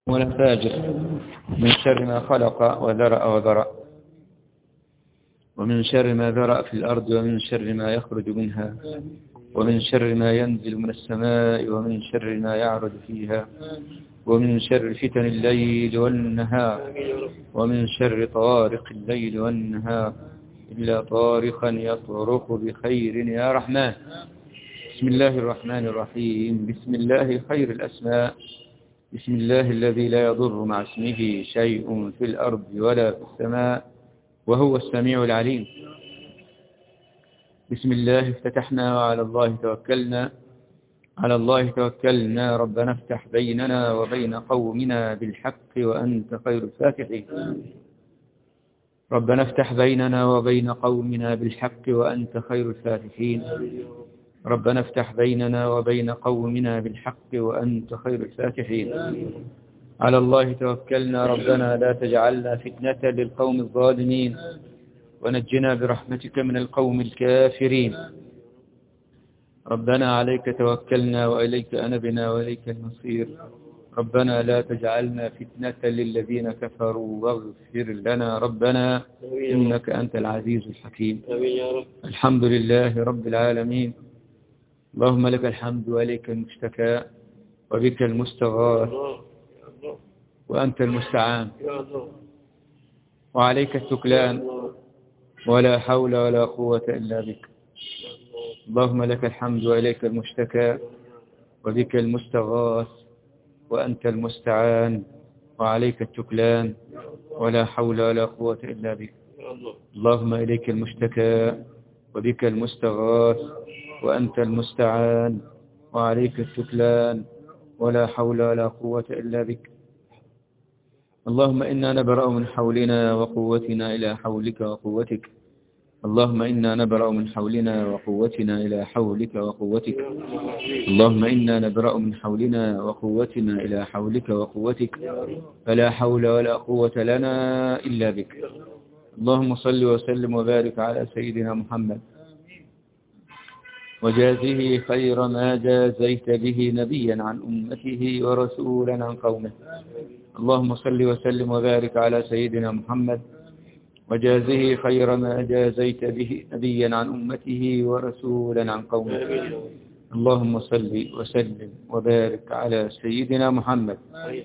والفاجر من شر ما خلق وذرأ وذرأ ومن شر ما ذرأ في الأرض ومن شر ما يخرج منها ومن شر ما ينزل من السماء ومن شر ما يعرج فيها ومن شر فتن الليل والنهار ومن شر طارق الليل والنهار إلا طارقا يطرق بخير يا رحمن. بسم الله الرحمن الرحيم. بسم الله خير الأسماء. بسم الله الذي لا يضر مع اسمه شيء في الأرض ولا في السماء وهو السميع العليم. بسم الله افتتحنا وعلى الله توكلنا. على الله توكلنا. ربنا افتح بيننا وبين قومنا بالحق وأنت خير الفاتحين. ربنا افتح بيننا وبين قومنا بالحق وأنت خير الفاتحين. ربنا افتح بيننا وبين قومنا بالحق وأنت خير الفاتحين. على الله توكلنا. ربنا لا تجعلنا فتنة للقوم الظالمين ونجنا برحمتك من القوم الكافرين. ربنا عليك توكلنا وإليك أنبنا وإليك المصير. ربنا لا تجعلنا فتنة للذين كفروا واغفر لنا ربنا إنك أنت العزيز الحكيم. الحمد لله رب العالمين. اللهم لك الحمد وإليك المشتكى وبك المستغاث وأنت المستعان وعليك التكلان ولا حول ولا قوة إلا بك. اللهم لك الحمد وإليك المشتكى وبك المستغاث وأنت المستعان وعليك التكلان ولا حول ولا قوة إلا بك. اللهم إليك المشتكى وبك المستغاث وأنت المستعان وعليك التكلان ولا حول ولا قوة إلا بك. اللهم إنا نبرأ من حولنا وقوتنا إلى حولك وقوتك. اللهم إنا نبرأ من حولنا وقوتنا إلى حولك وقوتك. اللهم إنا نبرأ من حولنا وقوتنا إلى حولك وقوتك فلا حول ولا قوة لنا إلا بك. اللهم صل وسلم وبارك على سيدنا محمد وجازه خير ما جازيت به نبيا عن أمته ورسولا عن قومه. اللهم صل وسلم وبارك على سيدنا محمد وجازه خير ما جازيت به نبيا عن أمته ورسولا عن قومه. اللهم صل وسلم وبارك على سيدنا محمد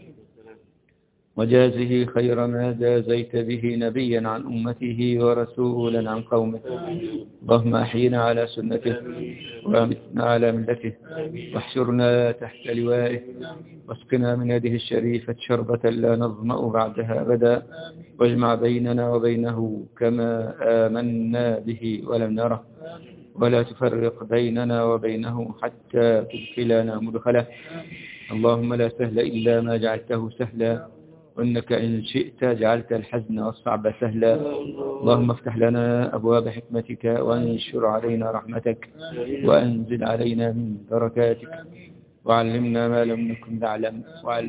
وجازه خير ما جازيت به نبيا عن أمته ورسولا عن قومه. اللهم أحينا على سنته وأمتنا على ملته واحشرنا تحت لوائه واسقنا من يده الشريفة شربة لا نظمأ بعدها أبدا واجمع بيننا وبينه كما آمنا به ولم نره ولا تفرق بيننا وبينه حتى تدخلنا مدخله. اللهم لا سهل إلا ما جعلته سهلا وإنك إن شئت جعلت الحزن والصعب سهلا. اللهم افتح لنا أبواب حكمتك وانشر علينا رحمتك وأنزل علينا من بركاتك وعلمنا ما لم نكن نعلم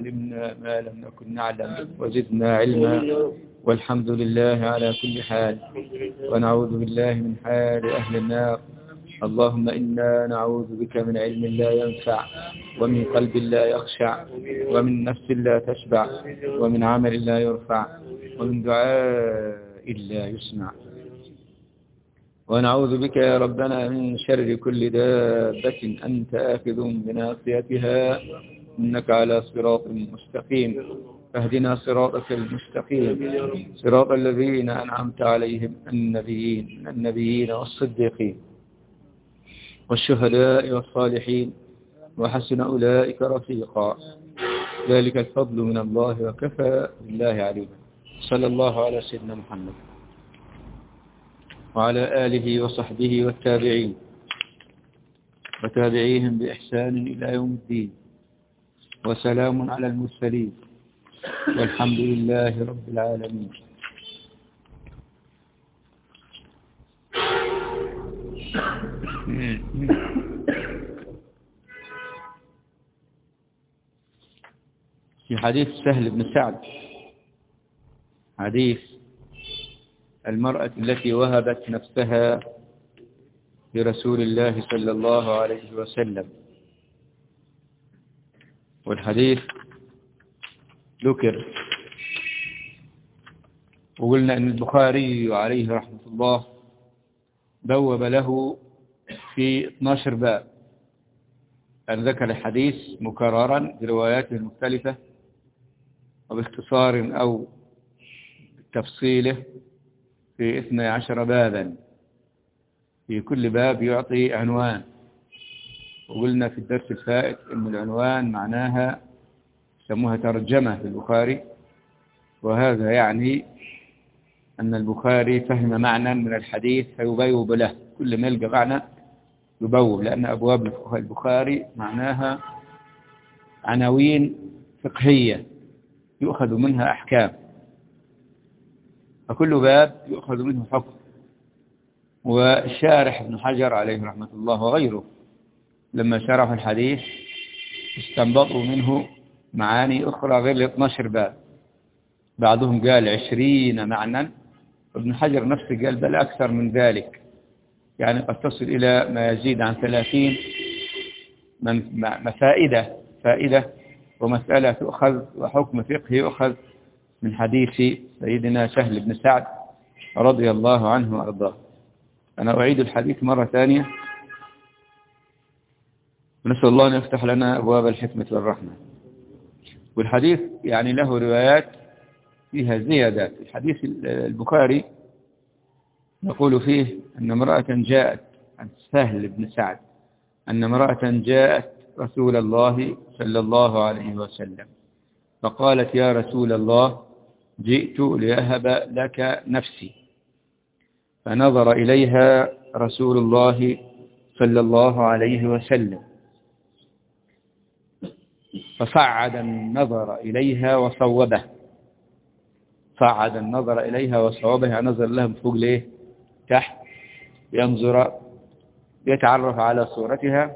وزدنا علما. والحمد لله على كل حال ونعوذ بالله من حال أهل النار. اللهم إنا نعوذ بك من علم لا ينفع ومن قلب لا يخشع ومن نفس لا تشبع ومن عمل لا يرفع ومن دعاء لا يسمع. ونعوذ بك يا ربنا من شر كل دابة أنت آخذ بناصيتها إنك على صراط مستقيم. فاهدنا صراطك المستقيم صراط الذين أنعمت عليهم النبيين والصديقين والشهداء والصالحين وحسن أولئك رفيقا. ذلك الفضل من الله وكفى بالله عليما. صلى الله على سيدنا محمد وعلى آله وصحبه والتابعين وتابعيهم بإحسان إلى يوم الدين وسلام على المرسلين والحمد لله رب العالمين. في حديث سهل بن سعد حديث المرأة التي وهبت نفسها لرسول الله صلى الله عليه وسلم. والحديث ذكر، وقلنا أن البخاري عليه رحمة الله بوب له في 12 باب، أن ذكر الحديث مكررا برواياته المختلفة وباختصار أو تفصيله في 12 بابا، في كل باب يعطي عنوان. وقلنا في الدرس الفائت أن العنوان معناها يسموها ترجمة في البخاري، وهذا يعني أن البخاري فهم معنى من الحديث فيبوب له، كل ما يلقى معنى يبوب، لأن أبواب البخاري معناها عناوين فقهية يؤخذ منها أحكام، فكل باب يؤخذ منه حكم. والشارح ابن حجر عليه رحمة الله وغيره لما شرح الحديث استنبطوا منه معاني أخرى غير 12 باب، بعضهم قال 20 معنى، ابن حجر نفسه قال بل أكثر من ذلك، يعني قد تصل إلى ما يزيد عن 30 فائدة ومسألة تؤخذ وحكم فقهي يؤخذ من حديث سيدنا سهل بن سعد رضي الله عنه وأرضاه. أنا أعيد الحديث مرة ثانية، ونسأل الله أن يفتح لنا أبواب الحكمة والرحمة. والحديث يعني له روايات فيها زيادات. الحديث البخاري نقول فيه أن امرأة جاءت عن سهل بن سعد أن امرأة جاءت رسول الله صلى الله عليه وسلم فقالت يا رسول الله جئت لأهب لك نفسي، فنظر إليها رسول الله صلى الله عليه وسلم فصعد النظر إليها وصوبه، صعد النظر إليها وصوبه، نظر لها من فوق ليه تحت، ينظر يتعرف على صورتها،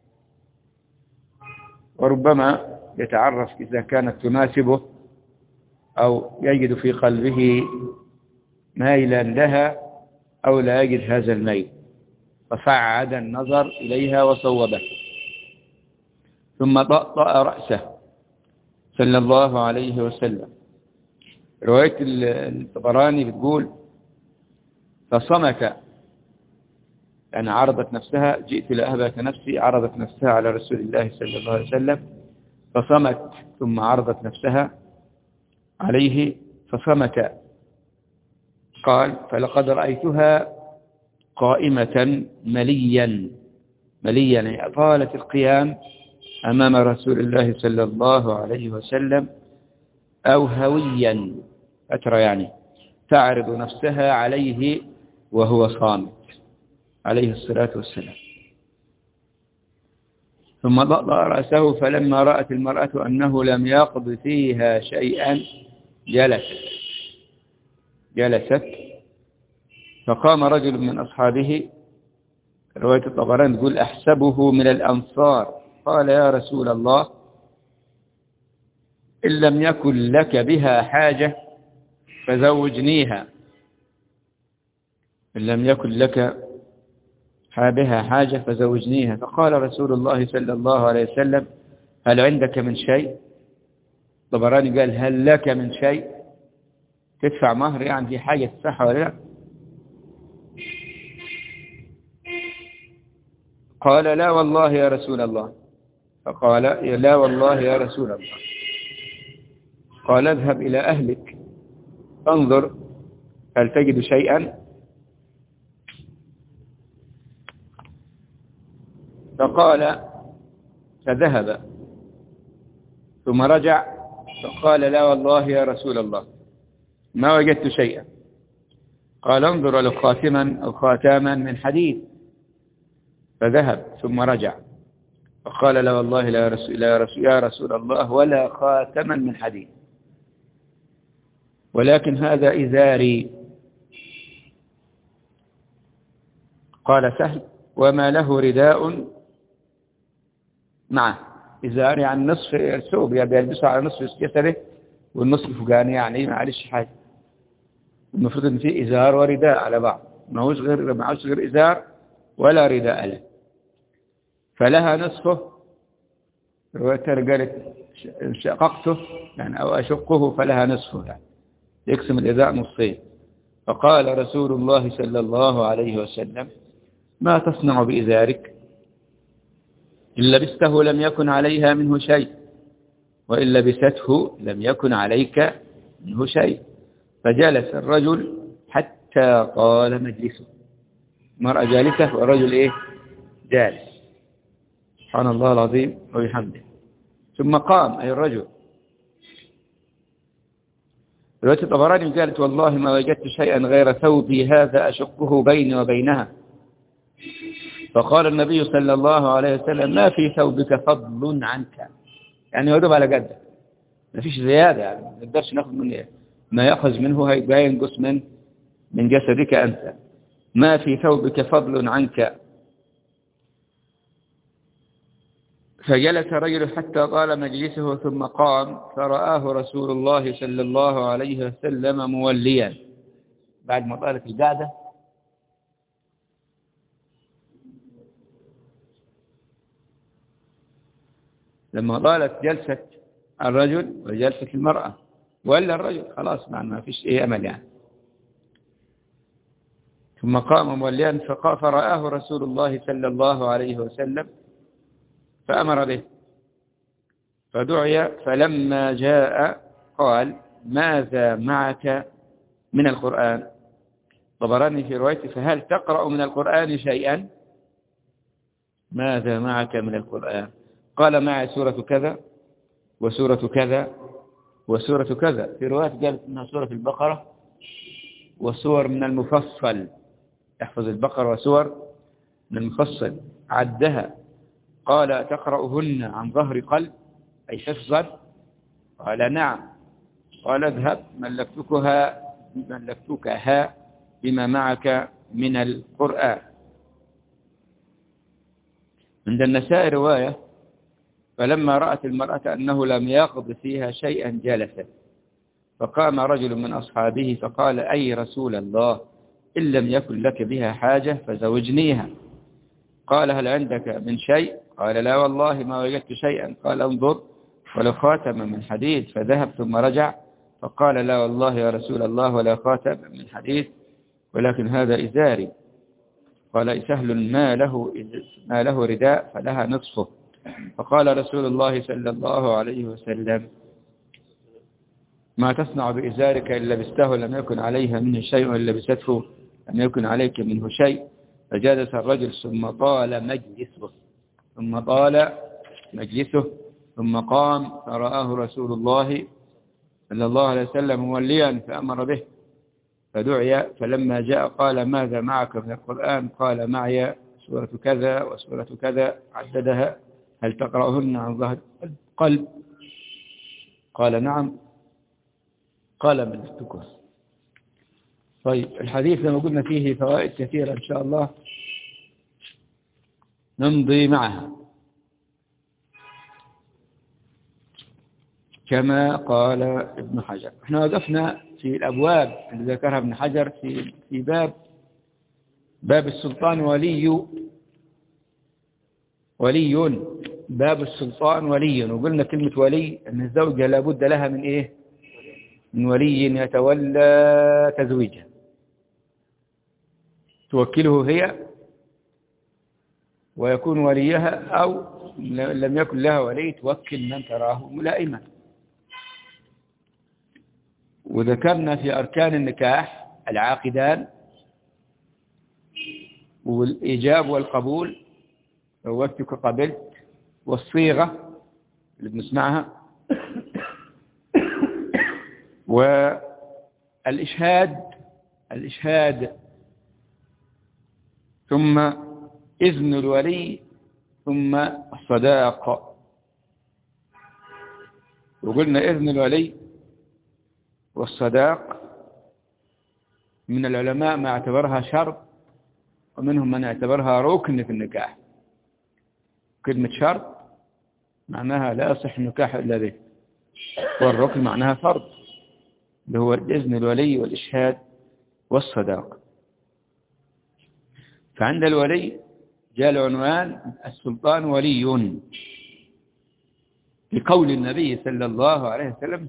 وربما يتعرف إذا كانت تناسبه أو يجد في قلبه ميلا لها أو لا يجد هذا الميل، فصعد النظر إليها وصوبه، ثم طأطأ رأسه صلى الله عليه وسلم. رواية الطبراني بتقول فصمت، يعني عرضت نفسها، جئت لأهبك نفسي، عرضت نفسها على رسول الله صلى الله عليه وسلم فصمت، ثم عرضت نفسها عليه فصمت. قال فلقد رأيتها قائمة مليا يعني أطالت القيام أمام رسول الله صلى الله عليه وسلم، أو هويا أترى، يعني تعرض نفسها عليه وهو صامت عليه الصلاة والسلام. ثم ضأضأ رأسه، فلما رأت المرأة أنه لم يقض فيها شيئا جلست. فقام رجل من أصحابه، رواية الطبراني تقول أحسبه من الأنصار، قال يا رسول الله إن لم يكن لك بها حاجة فزوجنيها، إن لم يكن لك بها حاجة فزوجنيها. فقال رسول الله صلى الله عليه وسلم هل عندك من شيء؟ الطبراني قال هل لك من شيء، تدفع مهر، يعني في حاجة تدفعها ولا لا؟ قال لا والله يا رسول الله. فقال لا والله يا رسول الله. قال اذهب إلى أهلك فانظر هل تجد شيئا. فقال فذهب ثم رجع فقال لا والله يا رسول الله ما وجدت شيئا. قال انظر له خاتما أو خاتاما من حديد. فذهب ثم رجع فقال لا والله يا رسول الله ولا خاتما من حديد، ولكن هذا إزاري. قال سهل وما له رداء معه، إزار يعني نصف الثوب، يعني بيلبسه على نصف جسده والنصف الفوقاني يعني معلش حاجة، المفروض ان في إزار ورداء على بعض، ما هوش غير إزار ولا رداء له. فلها نصفه، رواية قالت شققته يعني أو أشقه فلها نصفه، يعني يقسم الإذاء نصفين. فقال رسول الله صلى الله عليه وسلم: ما تصنع بإزارك؟ إن لبسته لم يكن عليها منه شيء، وإن لبسته لم يكن عليك منه شيء. فجلس الرجل حتى طال مجلسه، المرأة جالسة والرجل إيه؟ جالس، سبحان الله العظيم وبحمده. ثم قام أي الرجل. رواية الطبراني قالت: والله ما وجدت شيئا غير ثوبي هذا أشقه بيني وبينها. فقال النبي صلى الله عليه وسلم: ما في ثوبك فضل عنك، يعني يدوب على قدك، ما فيش زيادة، يعني ما نقدرش ناخذ من ما يأخذ منه هيبقى ينقص من جسدك أنت. ما في ثوبك فضل عنك. فجلس رجل حتى طال مجلسه ثم قام، فرآه رسول الله صلى الله عليه وسلم موليا. بعد ما طالت القعدة لما طالت جلسة الرجل وجلسة المرأة ولا الرجل خلاص ما فيش أي أمل يعني. ثم قام موليا فرآه رسول الله صلى الله عليه وسلم فأمر به، فدعي. فلما جاء قال: ماذا معك من القرآن؟ طبراني في روايته: فهل تقرأ من القرآن شيئا؟ ماذا معك من القرآن؟ قال: معي سورة كذا وسورة كذا وسورة كذا. في رواية قالت إنها سورة البقرة وسور من المفصل، يحفظ البقرة وسور من المفصل عدها. قال: تقرأهن عن ظهر قلب أي حفظا؟ قال: نعم. قال: اذهب ملكتكها بما معك من القرآن. عند النسائي رواية: فلما رأت المرأة أنه لم يقض فيها شيئا جلست، فقام رجل من أصحابه فقال: أي رسول الله، إن لم يكن لك بها حاجة فزوجنيها. قال: هل عندك من شيء؟ قال: لا والله ما وجدت شيئا. قال: انظر ولو خاتم من حديد. فذهب ثم رجع فقال: لا والله يا رسول الله ولا خاتم من حديد، ولكن هذا إزاري. قال: سهل ما له رداء فلها نصفه. فقال رسول الله صلى الله عليه وسلم: ما تصنع بإزارك إن لبسته لم يكن عليها منه شيء، وإن لبسته لم يكن عليك منه شيء. فجلس الرجل ثم طال مجلسه ثم قام، فرآه رسول الله صلى الله عليه وسلم موليا فأمر به، فدعي. فلما جاء قال: ماذا معك من القرآن؟ قال: معي سورة كذا وسورة كذا، عددها. هل تقرأهن عن ظهر قلب؟ قال: نعم. قال: ملكتكم. طيب، الحديث لما قلنا فيه فوائد كثيرة إن شاء الله نمضي معها كما قال ابن حجر. احنا وقفنا في الأبواب اللي ذكرها ابن حجر في باب السلطان ولي. باب السلطان ولي، وقلنا كلمة ولي أن الزوجة لابد لها من إيه؟ من ولي يتولى تزويجها، توكله هي ويكون وليها، أو لم يكن لها ولي توكل من تراه ملائما. وذكرنا في أركان النكاح العاقدان والإيجاب والقبول، زوجتك قبلت، والصيغة اللي بنسمعها، والإشهاد، ثم إذن الولي، ثم الصداق. وقلنا إذن الولي والصداق من العلماء ما اعتبرها شرط، ومنهم من اعتبرها ركن في النكاح. كلمة شرط معناها لا يصح النكاح إلا به، والركن معناها فرض، اللي هو إذن الولي والإشهاد والصداق. فعند الولي جاء العنوان: السلطان ولي. بقول النبي صلى الله عليه وسلم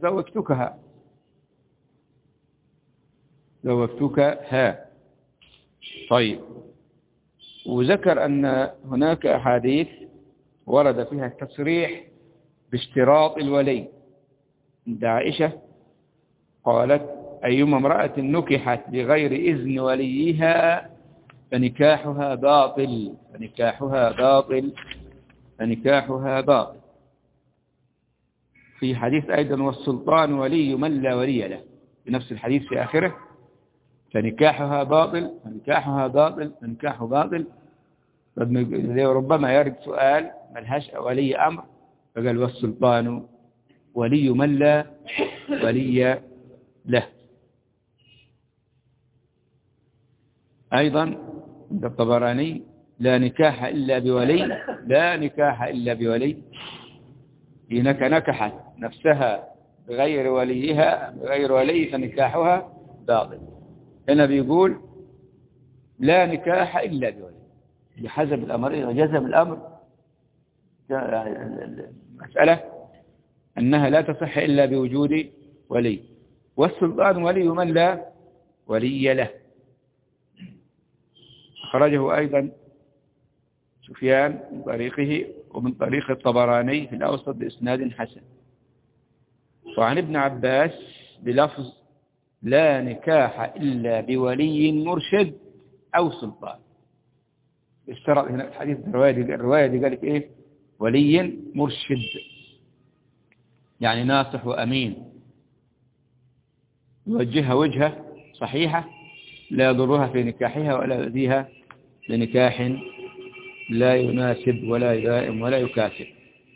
زوجتكها. طيب، وذكر أن هناك أحاديث ورد فيها التصريح باشتراط الولي. عند عائشة قالت: أيما امرأة نكحت بغير إذن وليها فنكاحها باطل. في حديث أيضا: والسلطان ولي من لا ولي له، بنفس الحديث في آخره: فنكاحها باطل. ربما يرد سؤال: ملهاش ولي أمر؟ فقال: والسلطان ولي من لا ولي له. أيضا عند الطبراني: لا نكاح إلا بولي. إنك نكحت نفسها بغير ولي فنكاحها باطل. هنا بيقول: لا نكاح إلا بولي، بحسب الأمر وجزم الأمر. المسألة أنها لا تصح إلا بوجود ولي. والسلطان ولي من لا ولي له. أخرجه أيضا سفيان من طريقه ومن طريق الطبراني في الأوسط بإسناد حسن. وعن ابن عباس بلفظ: لا نكاح إلا بولي مرشد أو سلطان. اشترط هنا الحديث الرواية دي قالت إيه؟ ولي مرشد، يعني ناصح وأمين، يوجهها وجهة صحيحة لا يضرها في نكاحها ولا يؤذيها لنكاح لا يناسب ولا يلائم ولا يكافئ.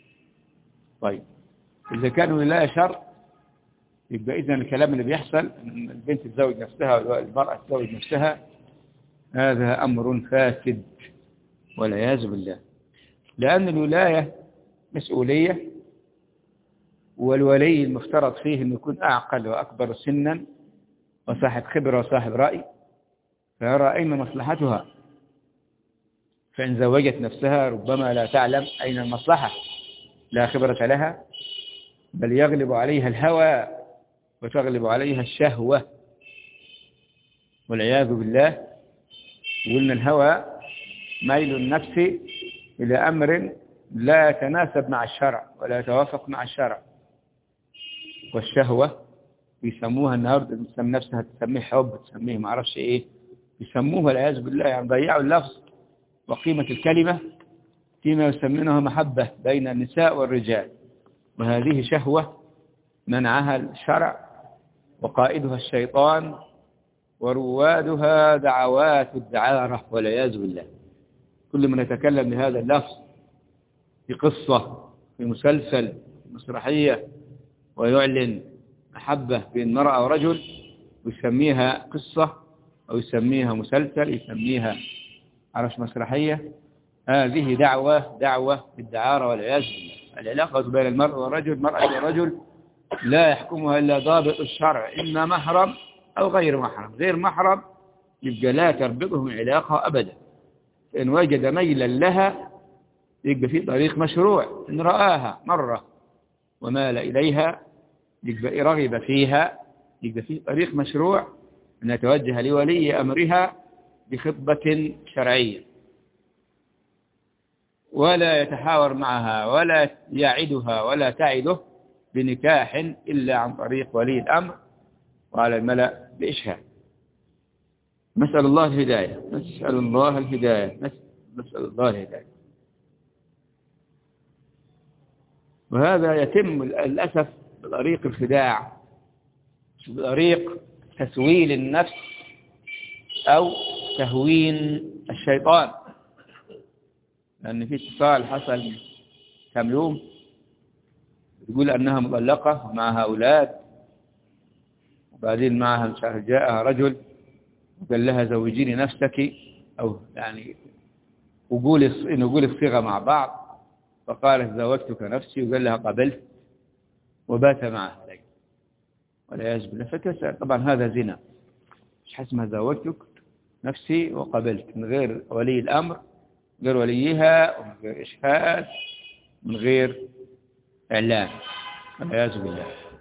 طيب، إذا كان ولاية شر، يبقى إذن الكلام اللي بيحصل أن البنت تزوج نفسها والمرأة تزوج نفسها هذا أمر فاسد والعياذ بالله، لأن الولاية مسؤولية، والولي المفترض فيه أن يكون أعقل وأكبر سنا وصاحب خبرة وصاحب رأي، فيرى أين مصلحتها. فإن زوجت نفسها ربما لا تعلم أين المصلحة، لا خبرة لها، بل يغلب عليها الهوى وتغلب عليها الشهوة والعياذ بالله. وقلنا الهوى ميل النفس إلى أمر لا يتناسب مع الشرع ولا يتوافق مع الشرع. والشهوة يسموها النهارده، تسمي نفسها تسميه حب، تسميه ما اعرفش ايه، يسموها والعياذ بالله، يعني ضيعوا اللفظ وقيمة الكلمة فيما يسمونه محبة بين النساء والرجال، وهذه شهوة منعها الشرع وقائدها الشيطان وروادها دعوات الدعارة والعياذ بالله. كل من يتكلم بهذا اللفظ في قصة، في مسلسل، في مسرحية، ويعلن محبة بين امرأة ورجل ويسميها قصة أو يسميها مسلسل، يسميها عرش مسرحية، هذه دعوة بالدعارة والعياذ بالله. العلاقة بين المرء والرجل، مرأة والرجل، لا يحكمها إلا ضابط الشرع، إما محرم أو غير محرم. غير محرم يبقى لا تربطهم علاقة أبدا. إن وجد ميلا لها يبقى في طريق مشروع، إن رآها مرة ومال إليها يبقى رغب فيها، يبقى في طريق مشروع أن يتوجه لولي أمرها بخطبة شرعية، ولا يتحاور معها ولا يعدها ولا تعده بنكاح إلا عن طريق ولي الأمر وعلى الملأ بإشهاد. نسأل الله الهداية. وهذا يتم للأسف بطريق الخداع، بطريق تسويل النفس أو تهوين الشيطان. لأن في اتصال حصل كم يوم تقول أنها مطلقة ومعها أولاد، وبعدين معها مش عارف جاءها رجل وقال لها زوجيني نفسك، أو يعني نقول الصيغة مع بعض، فقالت زوجتك نفسي، وقال لها قبلت وبات معها والعياذ بالله. فتسأل طبعا هذا زنا، مش حسمها زوجتك نفسي وقبلت من غير ولي الأمر، غير وليها ومن غير إشهاد، من غير إعلان والعياذ بالله.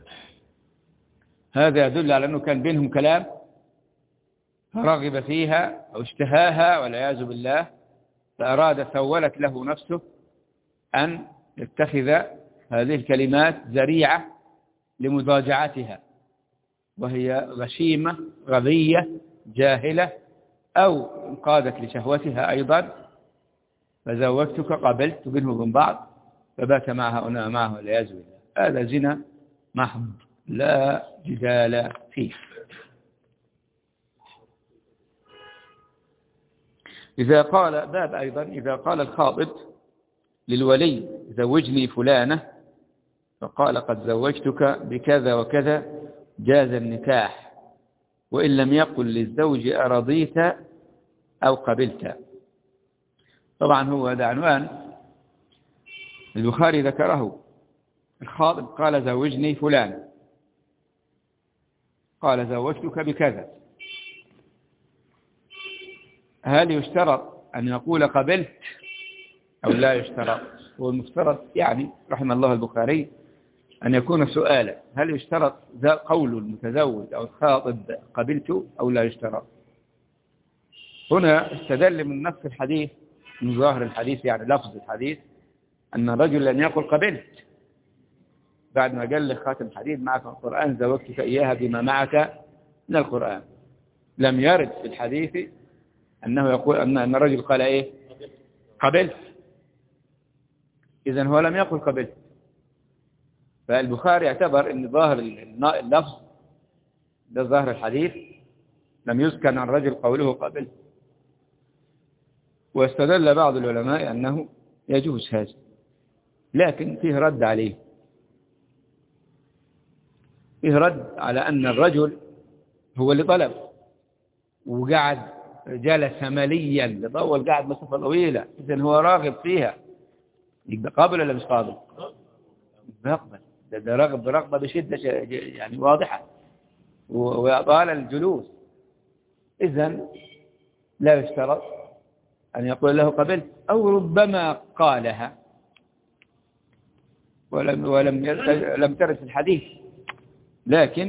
هذا يدل على أنه كان بينهم كلام فرغب فيها أو اشتهاها والعياذ بالله، فأراد سولت له نفسه أن يتخذ هذه الكلمات ذريعة لمضاجعتها، وهي غشيمة غبية جاهلة أو انقادت لشهوتها أيضا، فزوجتك قبلت بينهم وبين بعض فبات معه والعياذ بالله. هذا زنا محض لا جدال فيه. إذا قال باب أيضا إذا قال الخاطب للولي زوجني فلانة فقال قد زوجتك بكذا وكذا جاز النكاح، وإن لم يقل للزوج أرضيت أو قبلت. طبعا هو هذا عنوان البخاري ذكره. الخاطب قال زوجني فلان، قال زوجتك بكذا، هل يشترط أن يقول قبلت أو لا يشترط؟ هو المفترض يعني رحم الله البخاري أن يكون سؤالا، هل يشترط قول المتزوج أو الخاطب قبلت أو لا يشترط؟ هنا استدل من نص الحديث، من ظاهر الحديث يعني لفظ الحديث، أن الرجل لم يقل قبلت بعد ما قال له خاتم حديد معك القرآن زوجتك إياها بما معك من القرآن. لم يرد في الحديث أنه يقول أن الرجل قال إيه قبلت، إذن هو لم يقل قبلت. فالبخاري اعتبر أن ظاهر اللفظ ده ظاهر الحديث لم يذكر عن الرجل قوله قبلت، واستدل بعض العلماء أنه يجوز هذا، لكن فيه رد عليه، فيه رد على أن الرجل هو اللي طلب وقعد جلس مليا لطول، قاعد مسافة طويلة، إذن هو راغب فيها، يبقى قابل ولا مش قابل؟ يقبل. ده رغب رغبة بشدة يعني واضحة وطال الجلوس، إذن لا يشترط أن يقول له قبلت، أو ربما قالها ولم ترد في الحديث. لكن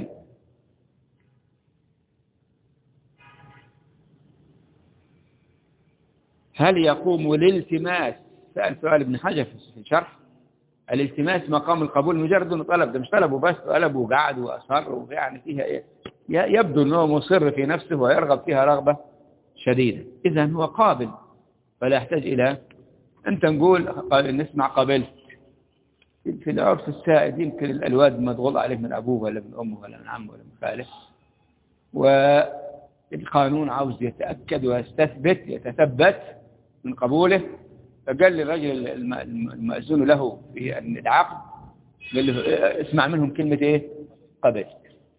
هل يقوم الالتماس؟ سأل سؤال ابن حجر في الشرح، الالتماس مقام القبول مجرد انه طلب، ده مش طلبه بس، طلبه وقعد وأصر، ويعني فيها إيه، يبدو أنه مصر في نفسه ويرغب فيها رغبة شديدة، إذن هو قابل فلا يحتاج إلى أنت نقول نسمع قبلت. في العرف السائد يمكن الواد مضغوط عليه من أبوه ولا من أمه ولا من عمه ولا من خاله، والقانون عاوز يتأكد ويستثبت يتثبت من قبوله، فقال للرجل المأذون له في العقد، قال له اسمع منهم كلمة إيه قبلت.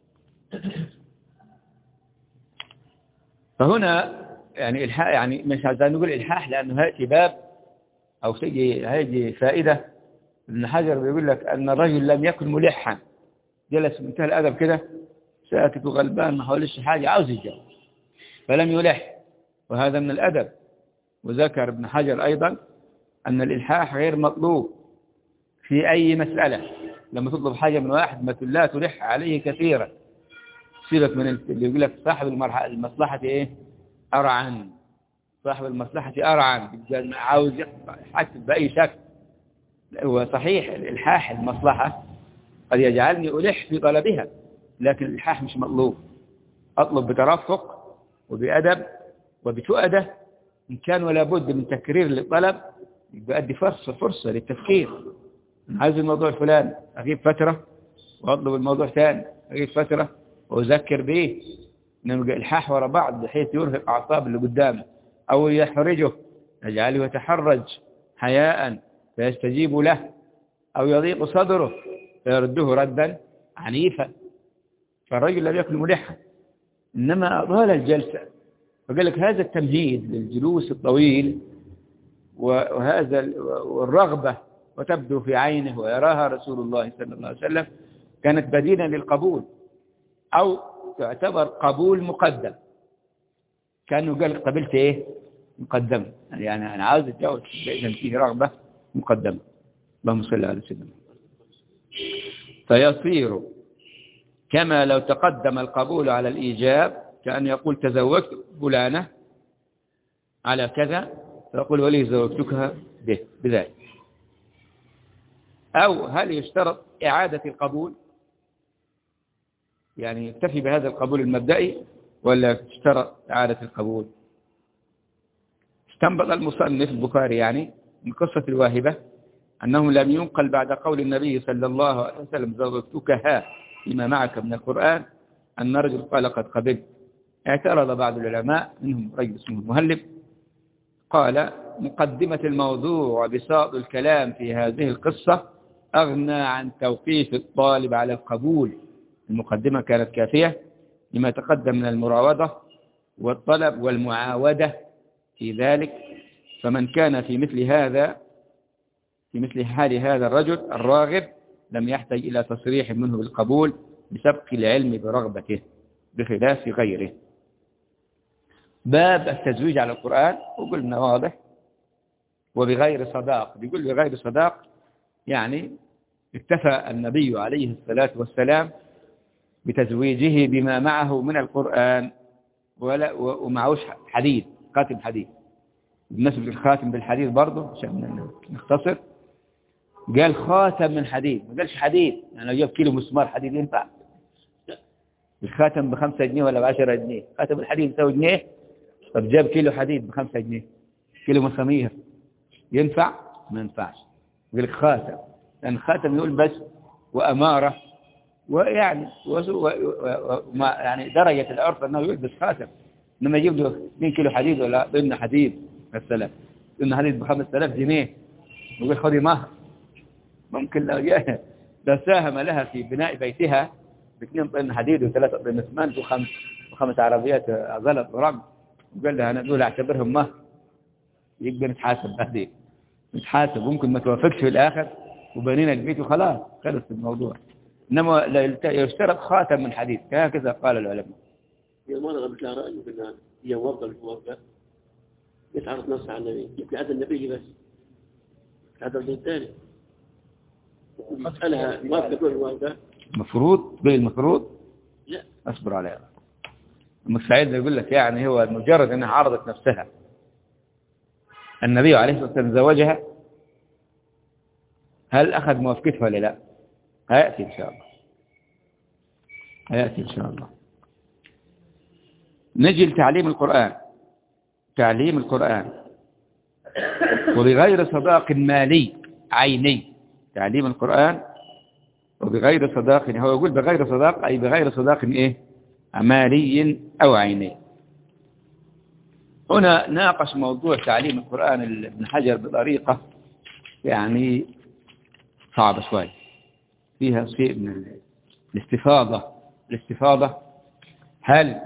فهنا يعني الحاح، يعني مش عايزين نقول الحاح لأنه هيأتي باب أو هيجي فائدة. ابن حجر بيقول لك أن الرجل لم يكن ملحا، جلس بمنتهى الأدب كده ساكت وغلبان ما حولش حاجة عاوز يتجوز فلم يلح، وهذا من الأدب. وذكر ابن حجر أيضا أن الإلحاح غير مطلوب في أي مسألة، لما تطلب حاجة من واحد ما لا تلح عليه كثيرا، سيبك من اللي يقول لك صاحب المصلحة إيه أرعن، صاحب المصلحة أرعن عاوز يحسب بأي شكل. هو صحيح الإلحاح المصلحة قد يجعلني ألح في طلبها، لكن الإلحاح مش مطلوب، أطلب بترفق وبأدب وبتؤدة، إن كان ولا بد من تكرير للطلب يبقى أدي فرصة للتفكير. عايز الموضوع الفلاني أغيب فترة وأطلب الموضوع ثاني أغيب فترة وأذكر به، نبقى إلحاح وراء بعض بحيث يرهق أعصاب اللي قدامه أو يحرجه يجعله يتحرج حياء فيستجيب له، أو يضيق صدره فيرده ردا عنيفا. فالرجل لم يكن ملحا إنما أطال الجلسة، فقال لك هذا التمهيد للجلوس الطويل وهذا والرغبة وتبدو في عينه ويراها رسول الله صلى الله عليه وسلم كانت بديلا للقبول، أو تعتبر قبول مقدم، كأنه قال قبلت إيه مقدم، يعني أنا عاوز أتجوز إذا فيه رغبة مقدمة. اللهم صل على سيدنا. فيصير كما لو تقدم القبول على الإيجاب، كأن يقول تزوجت فلانة على كذا، فيقول ولي زوجتك بذلك. أو هل يشترط إعادة القبول، يعني يكتفي بهذا القبول المبدئي ولا يشترط إعادة القبول؟ استنبط المصنف البخاري يعني من قصة الواهبة أنه لم ينقل بعد قول النبي صلى الله عليه وسلم زوجتكها فيما معك من القرآن أن رجل قال قد قبلت. اعترض بعض العلماء منهم رجل اسمه المهلب، قال مقدمة الموضوع وبساط الكلام في هذه القصة أغنى عن توقيف الطالب على القبول. المقدمة كانت كافية لما تقدم من المراوضة والطلب والمعاودة في ذلك. فمن كان في مثل حال هذا الرجل الراغب لم يحتاج إلى تصريح منه بالقبول بسبق العلم برغبته، بخلاف غيره. باب التزويج على القرآن وقلنا واضح، وبغير صداق. بيقول بغير صداق يعني اكتفى النبي عليه الصلاة والسلام بتزويجه بما معه من القرآن ومعهوش حديد، خاتم حديد. بالنسبة للخاتم بالحديد برضه عشان نختصر، قال خاتم من حديد، ما قالش حديد. يعني لو جاب كيلو مسمار حديد ينفع؟ الخاتم ب5 جنيه ولا ب10 جنيه؟ خاتم الحديد يساوي جنيه. طب جاب كيلو حديد ب5 جنيه، كيلو مسامير ينفع؟ ما ينفعش. يقول لك خاتم، لأن الخاتم يقول بس وأمارة، ويعني يعني درجة العرف أنه يلبس خاتم. لما يجيب له 2 كيلو حديد ولا ضمن حديد مثلا، ضمن حديد ب5000 جنيه، يقول خذي مهر. ممكن لو ساهم لها في بناء بيتها ب2 طن حديد و3 طن اسمنت و5 عربيات زلط ورمل، وقال لها أنا دول أعتبرهم مهر، يقدر نتحاسب بعدين، نتحاسب. ممكن ما توافقش في الآخر وبنينا البيت وخلاص خلص الموضوع. إنما يشترط خاتم من حديد، هكذا قال العلماء. هي المرة قبل لها رأي بأن هي موظف يتعرض نص على النبي، يمكن هذا النبي بس هذا الثاني يسألها موافقة ولا موافقة؟ المفروض بالمفروض لا أصبر عليها. المستعد يقول لك يعني هو مجرد أنها عرضت نفسها، النبي عليه الصلاة والسلام زوجها، هل أخذ موافقتها ولا لا؟ هيأتي إن شاء الله، هيأتي إن شاء الله. نجي لتعليم القرآن. تعليم القرآن وبغير صداق مالي عيني. تعليم القرآن وبغير صداق، هو يقول بغير صداق أي بغير صداق إيه؟ مالي أو عيني. هنا ناقش موضوع تعليم القرآن ابن حجر بطريقة يعني صعبة شوي، فيها شيء من الاستفاضة. هل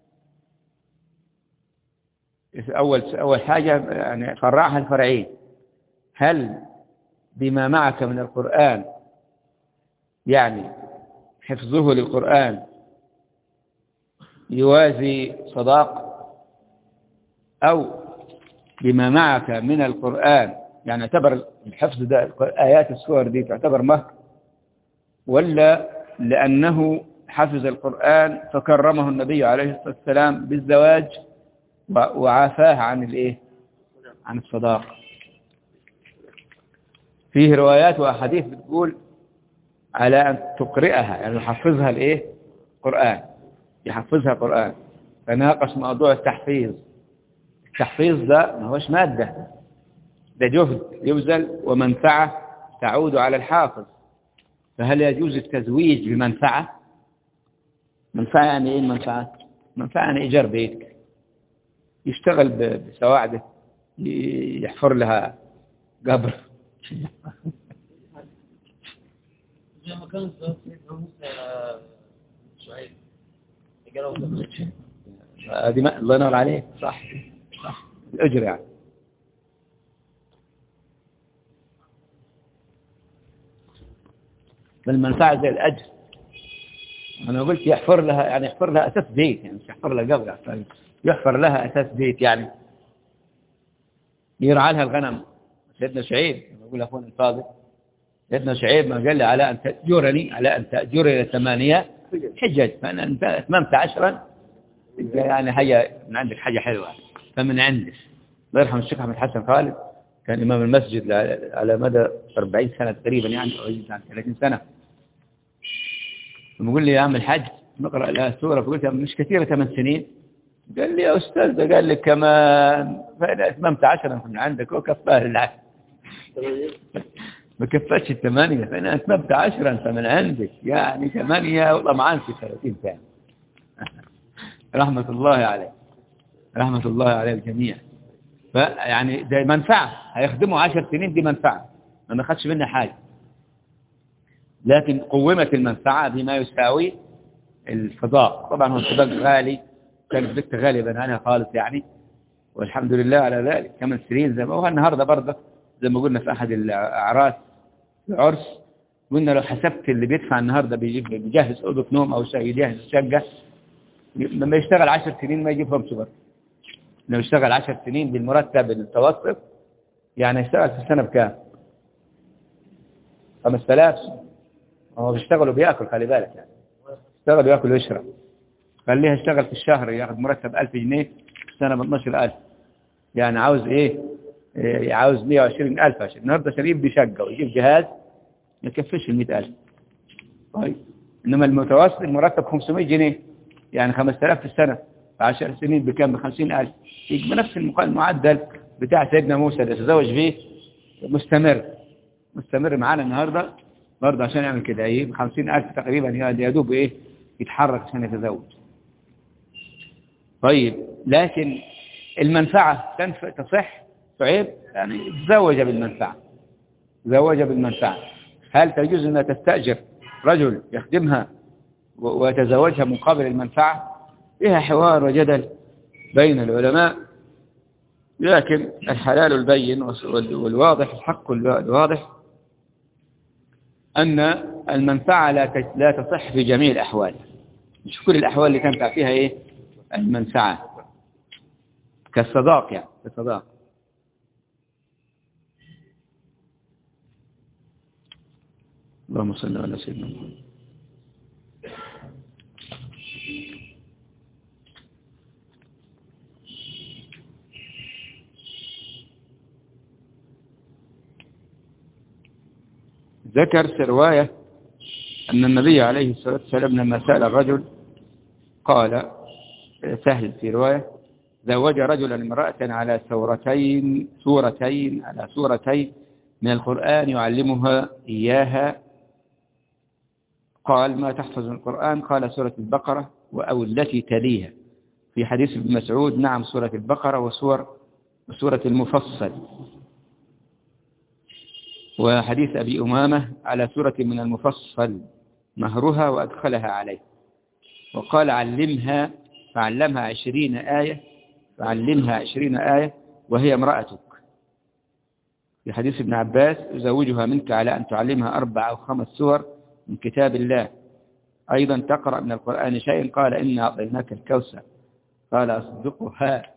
أول حاجة يعني فرعها الفرعين، هل بما معك من القرآن يعني حفظه للقرآن يوازي صداق، أو بما معك من القرآن يعني اعتبر الحفظ ده آيات السور دي تعتبر مهر، ولا لأنه حفظ القرآن فكرمه النبي عليه الصلاة والسلام بالزواج وعافاه عن الايه؟ عن الصداق. فيه روايات وأحاديث بتقول على أن تقرئها، يعني يحفظها الايه؟ قرآن، يحفظها قرآن. فناقش موضوع التحفيظ. التحفيظ ده ما هوش مادة، ده جهد يبذل ومنفعة تعود على الحافظ. فهل يجوز التزويج بمنفعة؟ منفعة يعني ايه المنفعة؟ منفعة يعني إيجار بيتك، يشتغل بسواعده، يحفر لها قبر. زي ما كان موسى شعيب قالوا هذه الله ينور عليك، صح الأجر يعني. بالمنفعة زي الأجر. أنا قلت يحفر لها، يعني يحفر لها أساس بيت، يعني مش يحفر لها قبر، يعني يحفر لها أساس بيت، يعني يرعى لها الغنم. سيدنا شعيب يقول أخونا الفاضل سيدنا شعيب ما قال لي على أن تأجرني 8 حجج، فأنا أنت أتممت 10 يعني حاجة من عندك، حاجة حلوة فمن عندك. الله يرحم الشيخ أحمد حسن خالد كان إمام المسجد على مدى 40 سنة تقريبا، يعني أو 30 سنة. يقول لي يا عم الحج نقرأ لها سورة، فقلت مش كثيرة 8 سنين. قال لي يا أستاذ، قال لي كمان فأنا أتممت 10 من عندك وكفاه العشر. ما كفتش 8، فأنا أتممت 10 فمن عندك، يعني 8 وطمعان في 30 سنة. رحمة الله عليه، رحمة الله عليه الجميع. فيعني ده منفعة، هيخدموا 10 سنين، دي منفعة ما أخذش منها حاجة، لكن قومت المنفعة بما يساوي الفضاء. طبعا هو الفضاء غالي، كان الزكاة غالبا عنها خالص يعني، والحمد لله على ذلك. 8 سنين زي ما هو النهاردة برضه، زي ما قلنا في أحد الأعراس العرس، قلنا لو حسبت اللي بيدفع النهاردة بيجهز أوضة نوم أو يجهز شقة، لما يشتغل 10 سنين ما يجيبهم سبر. لو يشتغل 10 سنين بالمرتب المتوسط يعني يشتغل في السنة بكام؟ 5000. هو بيشتغل وبيأكل، خلي بالك يعني، يشتغل ويأكل ويشرب. خليها يشتغل في الشهر ياخذ مرتب 1000 جنيه في السنة ب 12000، يعني عاوز ايه؟ عاوز 120,000 عشان النهارده شريف بشقة ويجيب جهاز ما يكفيش 100,000. طيب انما المتوسط المرتب 500 جنيه، يعني 5000 في السنة في 10 سنين بكام؟ ب 50,000. يبقى نفس المعدل بتاع سيدنا موسى اللي تزوج فيه مستمر معانا النهارده برضه عشان يعمل كده، ايه، ب 50,000 تقريبا يا دوب ايه يتحرك عشان يتزوج. طيب لكن المنفعة تصح تعيب، يعني تزوج بالمنفعة. هل تجوز أنها تستأجر رجل يخدمها ويتزوجها مقابل المنفعة؟ فيها حوار وجدل بين العلماء، لكن الحلال البين والواضح، الحق الواضح أن المنفعة لا تصح في جميع الأحوال، مش كل الأحوال اللي تنفع فيها إيه المنفعة، كالصداق يعني، كالصداق. اللهم صل على سيدنا محمد. ذكر في رواية أن النبي عليه الصلاة والسلام لما سأل الرجل قال، سهل في رواية، زوج رجلا امرأة على سورتين من القرآن يعلمها إياها. قال ما تحفظ من القرآن؟ قال سورة البقرة أو التي تليها. في حديث ابن مسعود نعم سورة البقرة وسورة المفصل. وحديث أبي أمامة على سورة من المفصل مهرها وأدخلها عليه. وقال علمها، فعلمها 20 آية وهي امرأتك. في حديث ابن عباس أزوجها منك على أن تعلمها 4 أو 5 سور من كتاب الله، أيضا تقرأ من القرآن شيء. قال إنا أعطيناك الكوثر. قال أصدقها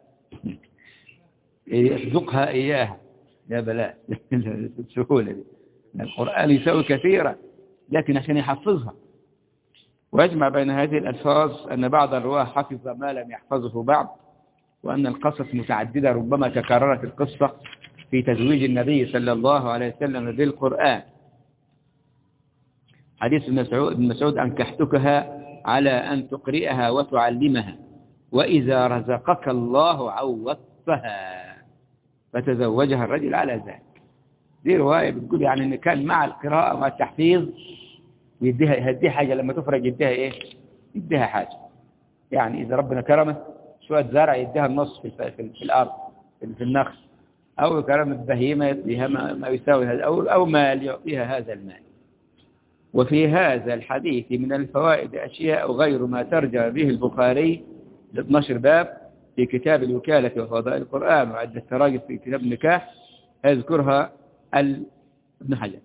إياها. يا بلاء السهولة دي. القرآن يسوي كثيرا لكن عشان يحفظها. ويجمع بين هذه الألفاظ أن بعض الرواة حفظ ما لم يحفظه بعض، وأن القصص متعددة، ربما تكررت القصة في تزويج النبي صلى الله عليه وسلم بالقرآن. حديث ابن مسعود أنكحتكها على أن تقرئها وتعلمها، وإذا رزقك الله عوضتها، فتزوجها الرجل على ذلك. دي رواية بتقول يعني أن كان مع القراءة والتحفيظ يديها حاجة، لما تفرج يديها إيه؟ يديها حاجة. يعني إذا ربنا كرمه شوية زرع يديها النص في الأرض في النخل، أو كرم البهيمة يديها ما يساوي هذا، أو مال يعطيها هذا المال. وفي هذا الحديث من الفوائد أشياء غير ما ترجم به البخاري 12 باب في كتاب الوكالة وفضائل القرآن، وعدة تراجم في كتاب النكاح يذكرها ابن حجر.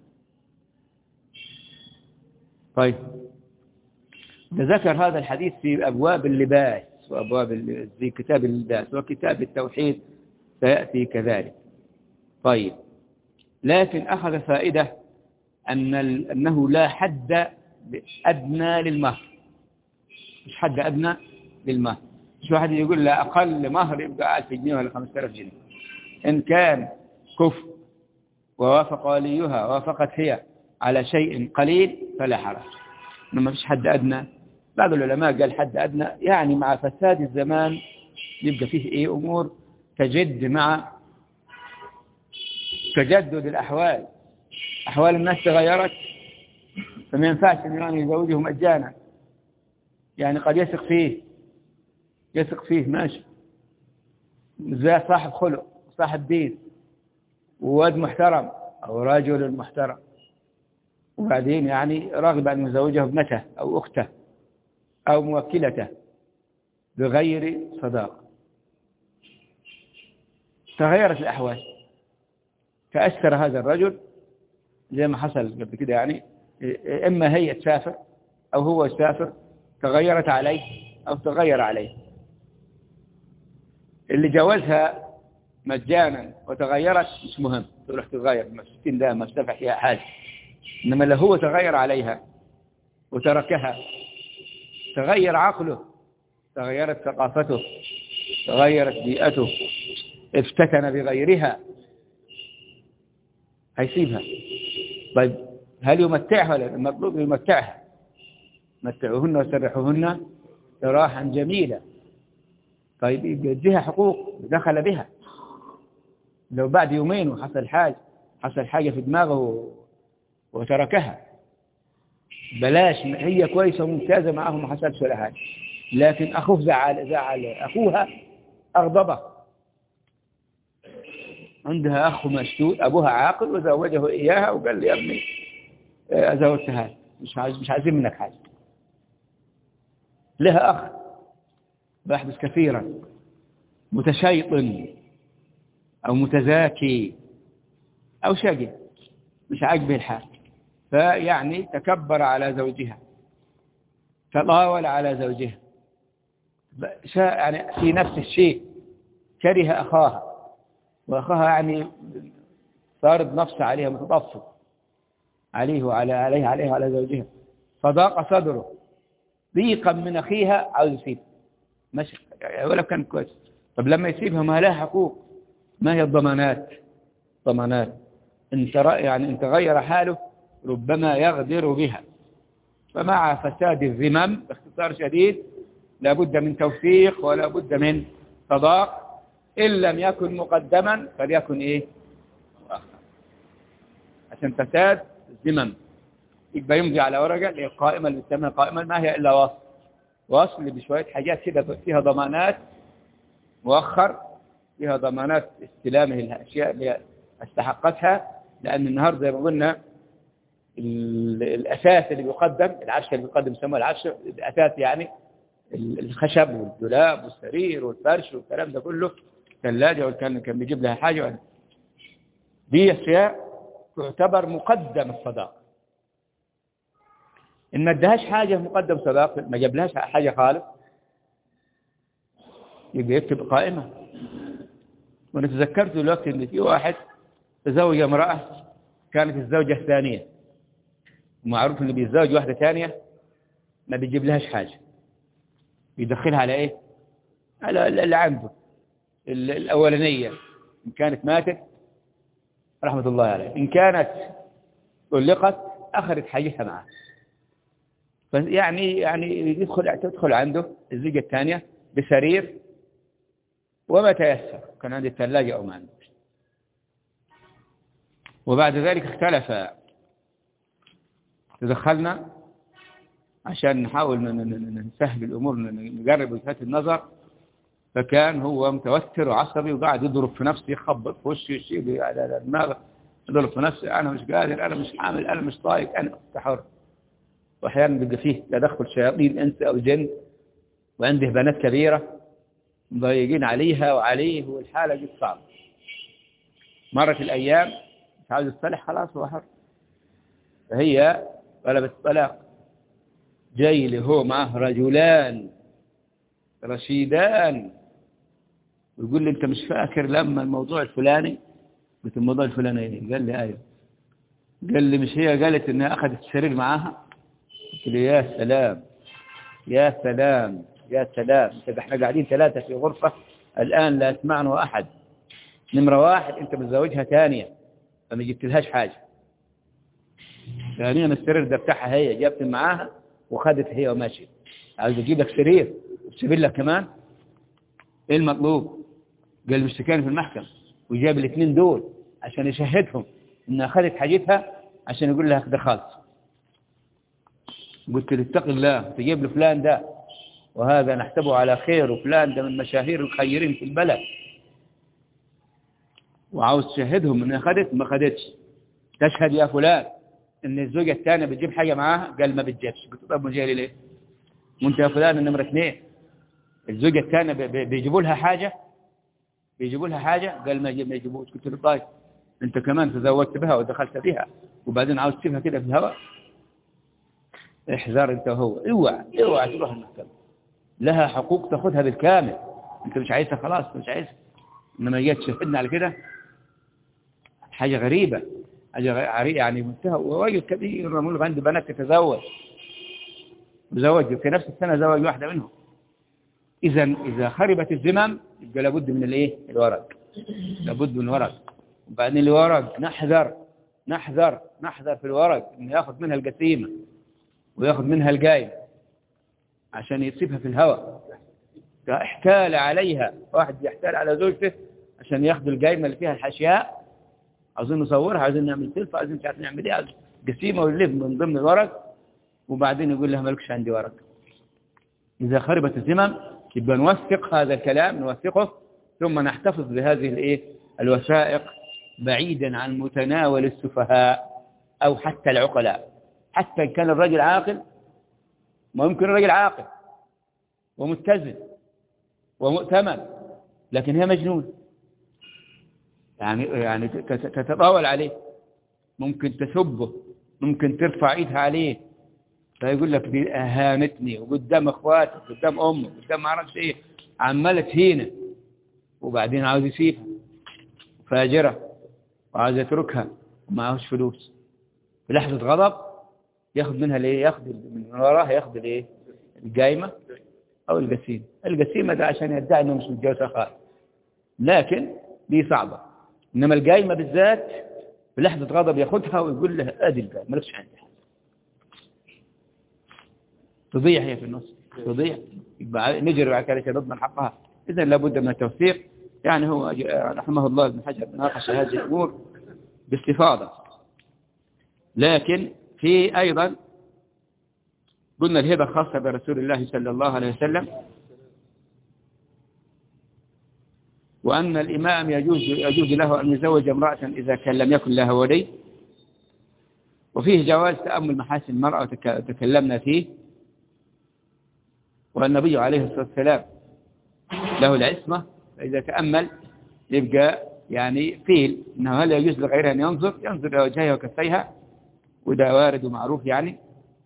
طيب ذكر هذا الحديث في أبواب اللباس في كتاب اللباس، وكتاب التوحيد سيأتي كذلك. طيب لكن أخذ فائدة أنه لا حد أدنى للمهر، مش حد أدنى للمهر. مش واحد يقول لا أقل مهر يبقى 1000 جنيه ولا 5000 جنيه. إن كان كفء ووافق وليها ووافقت هي على شيء قليل فلا حرج، ما فيش حد أدنى. بعض العلماء قال حد أدنى يعني مع فساد الزمان يبقى فيه أمور تجد مع تجدد الأحوال، أحوال الناس تغيرت، فما ينفعش أن يزوجه مجانا. يعني قد يثق فيه ماشي، زي صاحب خلق صاحب دين وواد محترم أو رجل محترم، وبعدين يعني راغب أن يزوجه ابنته أو أخته أو موكلته بغير صداق. تغيرت الأحوال، تأثر هذا الرجل زي ما حصل قبل كده، يعني إما هي تسافر أو هو يسافر، تغيرت عليه أو تغير عليه. اللي جوزها مجانا وتغيرت مش مهم، تروح تتغير مسكين ده ما استفع فيها حاجة. إنما لو هو تغير عليها وتركها، تغير عقله، تغيرت ثقافته، تغيرت بيئته، افتتن بغيرها، هيسيبها. طيب هل يمتعها ولا المطلوب يمتعها؟ متعوهن وسرحوهن سراحا جميلا. طيب يديها حقوق دخل بها. لو بعد يومين وحصل حاجة في دماغه وتركها، بلاش، هي كويسة وممتازة معه ما حصلش ولا حاجة، لكن أخوه زعل أخوها، أغضبه. عندها أخ مشدود أبوها عاقل وزوجه إياها وقال لي يا ابني زوجتها مش عايزين منك حاجة. لها أخ بحدث كثيرا متشيطن أو متزاكي أو شقي مش عاجبه الحال، فيعني تكبر على زوجها، تطاول على زوجها، يعني في نفس الشيء كره أخاها، وأخاها يعني صارت نفسه عليها متطفل عليه وعلى زوجها، فضاق صدره ضيقا من أخيها عاوز يسيب ماشي ولا كان كويس. طب لما يسيبها ما لها حقوق، ما هي الضمانات؟ إن تغير حاله ربما يغدر بها. فمع فساد الذمم باختصار شديد لابد من توثيق ولا بد من صداق، إن لم يكن مقدما فليكن مؤخر، عشان فساد الذمم. يبقى يمضي على ورقة اللي هي القائمة اللي بتسميها قائمة، ما هي إلا وصل اللي بشوية حاجات كده فيها ضمانات مؤخر، فيها ضمانات استلامه الأشياء اللي استحقتها. لأن النهاردة زي ما قلنا الأساس اللي بيقدم، العفش اللي بيقدم يسموه العفش، الأساس يعني الخشب والدولاب والسرير والفرش والكلام ده كله، الثلاجة كان بيجيب لها حاجة، دي أشياء تعتبر مقدم الصداق. إن ما ادهاش حاجة مقدم صداق، ما جابلهاش حاجة خالص، يبقى يكتب قائمة. وأنا تذكرت دلوقتي إن في واحد تزوج امرأة كانت الزوجة الثانية، ومعروف إنه بيتزوج واحدة ثانية ما بيجيب لهاش حاجة، بيدخلها على على اللي عنده الأولانية. إن كانت ماتت رحمة الله عليه، إن كانت طلقت أخذت حاجتها معها. يعني تدخل عنده الزوجة الثانية بسرير وما تيسر، كان عندي الثلاجة أو ما عنده. وبعد ذلك اختلف، تدخلنا عشان نحاول نسهل الأمور، نقرب وجهات النظر. فكان هو متوتر وعصبي وقاعد يضرب في نفسه، يخبط في وشه، يشيل على دماغه، يضرب في نفسه، أنا مش قادر، أنا مش حامل، أنا مش طايق، أنا حر. وأحيانا بيبقى فيه تدخل شياطين إنس أو جن، وعنده بنات كبيرة مضايقين عليها وعليه، والحالة دي صعبة. مرت الأيام مش عاوز يصطلح، خلاص هو حر. فهي طلبت الطلاق، جاي له هو معه رجلان رشيدان، ويقول لي أنت مش فاكر لما الموضوع الفلاني؟ قلت الموضوع الفلاني قال لي أيوه. قال لي مش هي قالت انها اخذت السرير معاها؟ قلت له يا سلام يا سلام يا سلام، احنا قاعدين 3 في غرفة الآن لا يسمعنا أحد. نمرة 1 أنت متزوجها ثانية فما جبت لهاش حاجة. ثانيا السرير ده بتاعها هي جابت معاها وخدت هي وماشي. عايز اجيب لك سرير وتسيب لك كمان؟ ايه المطلوب؟ قال مشتكاني في المحكمة وجاب الاثنين دول عشان يشهدهم انها اخذت حاجتها عشان يقول لها كده خالص. قلت له اتق الله، تجيب له فلان ده وهذا نحسبه على خير، وفلان ده من مشاهير الخيرين في البلد، وعاوز تشهدهم انها اخذت ما اخذتش. تشهد يا فلان ان الزوجة الثانية بتجيب حاجة معاها؟ قال ما بتجيبش. قلت طب مجالي ليه؟ وانت يا فلان النمرة 2 الزوجة الثانية بيجيبوا لها حاجة؟ بيجيبوا لها حاجة؟ قال ما يجيبوش. قلت له طيب انت كمان تزوجت بها ودخلت بها وبعدين عاوز تسيبها كده في الهواء؟ احذر انت وهو، اوعى تروح المحكمة، لها حقوق تاخذها بالكامل. انت مش عايزها خلاص مش عايزها، انما جيت تشهدنا على كده حاجة غريبة، حاجة غريبة يعني منتهى. وراجل كبير رمول عنده بنات تتزوج، في نفس السنة زوج واحدة منهم. إذا خربت الذمم يبقى لابد من الايه؟ الورق، لابد من الورق. وبعدين الورق نحذر في الورق انه ياخذ منها القسيمة وياخذ منها القايمة عشان يسيبها في الهواء. احتال عليها، واحد يحتال على زوجته عشان ياخذ القايمة اللي فيها الحاشياء، عايزين نصورها، عايزين نعمل سيلفي، عايزين مش عارف نعمل ايه، قسيمة ويلف من ضمن الورق، وبعدين يقول لها مالكش عندي ورق. إذا خربت الذمم يبقى نوثق هذا الكلام، نوثقه، ثم نحتفظ بهذه الايه؟ الوثائق بعيدا عن متناول السفهاء أو حتى العقلاء. حتى إن كان الرجل عاقل، ما يمكن الرجل عاقل ومتزن ومؤتمن لكن هي مجنون، يعني تتطاول عليه، ممكن تسبه، ممكن ترفع ايدها عليه، فيقول لك دي اهانتني وقدام اخواتي قدام امي قدام ما اعرفش ايه، عماله تهينه، وبعدين عاوز يسيبها فاجره وعاوز يتركها ومعهوش فلوس، في لحظه غضب ياخذ منها الايه؟ ياخذ من وراها ياخذ الايه؟ القايمه او القسيمه. القسيمه ده عشان يدعي انه مش متجوز اخاه، لكن دي صعبه. انما القايمه بالذات في لحظه غضب ياخذها ويقول لها ادي القايمه مالكش عندي، تضيع هي في النص، تضيع، يبقى نجري بعد كده نضمن حقها. اذا لابد من التوثيق. يعني هو رحمه الله ابن حجر ناقش هذه الامور باستفاضه. لكن في ايضا قلنا الهبه خاصه برسول الله صلى الله عليه وسلم، وأن الإمام يجوز له أن يزوج امرأة إذا كان لم يكن لها ولي، وفيه جواز تأمل محاسن المرأة وتكلمنا فيه. والنبي عليه الصلاة والسلام له العصمة، فإذا تأمل يبقى يعني قيل إنه هل يجوز لغيرها أن ينظر إلى وجهها وكفيها، وده وارد ومعروف يعني.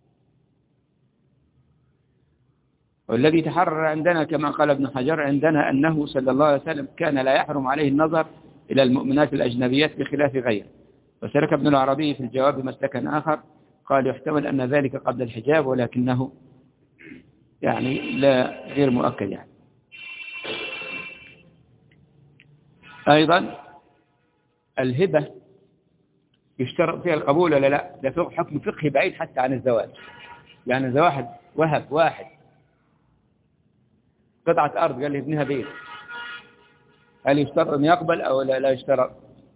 والذي تحرر عندنا كما قال ابن حجر عندنا أنه صلى الله عليه وسلم كان لا يحرم عليه النظر إلى المؤمنات الأجنبيات بخلاف غيره. وسلك ابن العربي في الجواب مسلكا آخر قال يحتمل أن ذلك قبل الحجاب، ولكنه يعني لا غير مؤكد يعني. أيضا الهبة يشترط فيها القبول ولا لا؟ ده حكم فقهي بعيد حتى عن الزواج. يعني إذا واحد وهب واحد قطعة أرض قال لي ابنها بيت، هل يشترط أن يقبل أو لا يشترط؟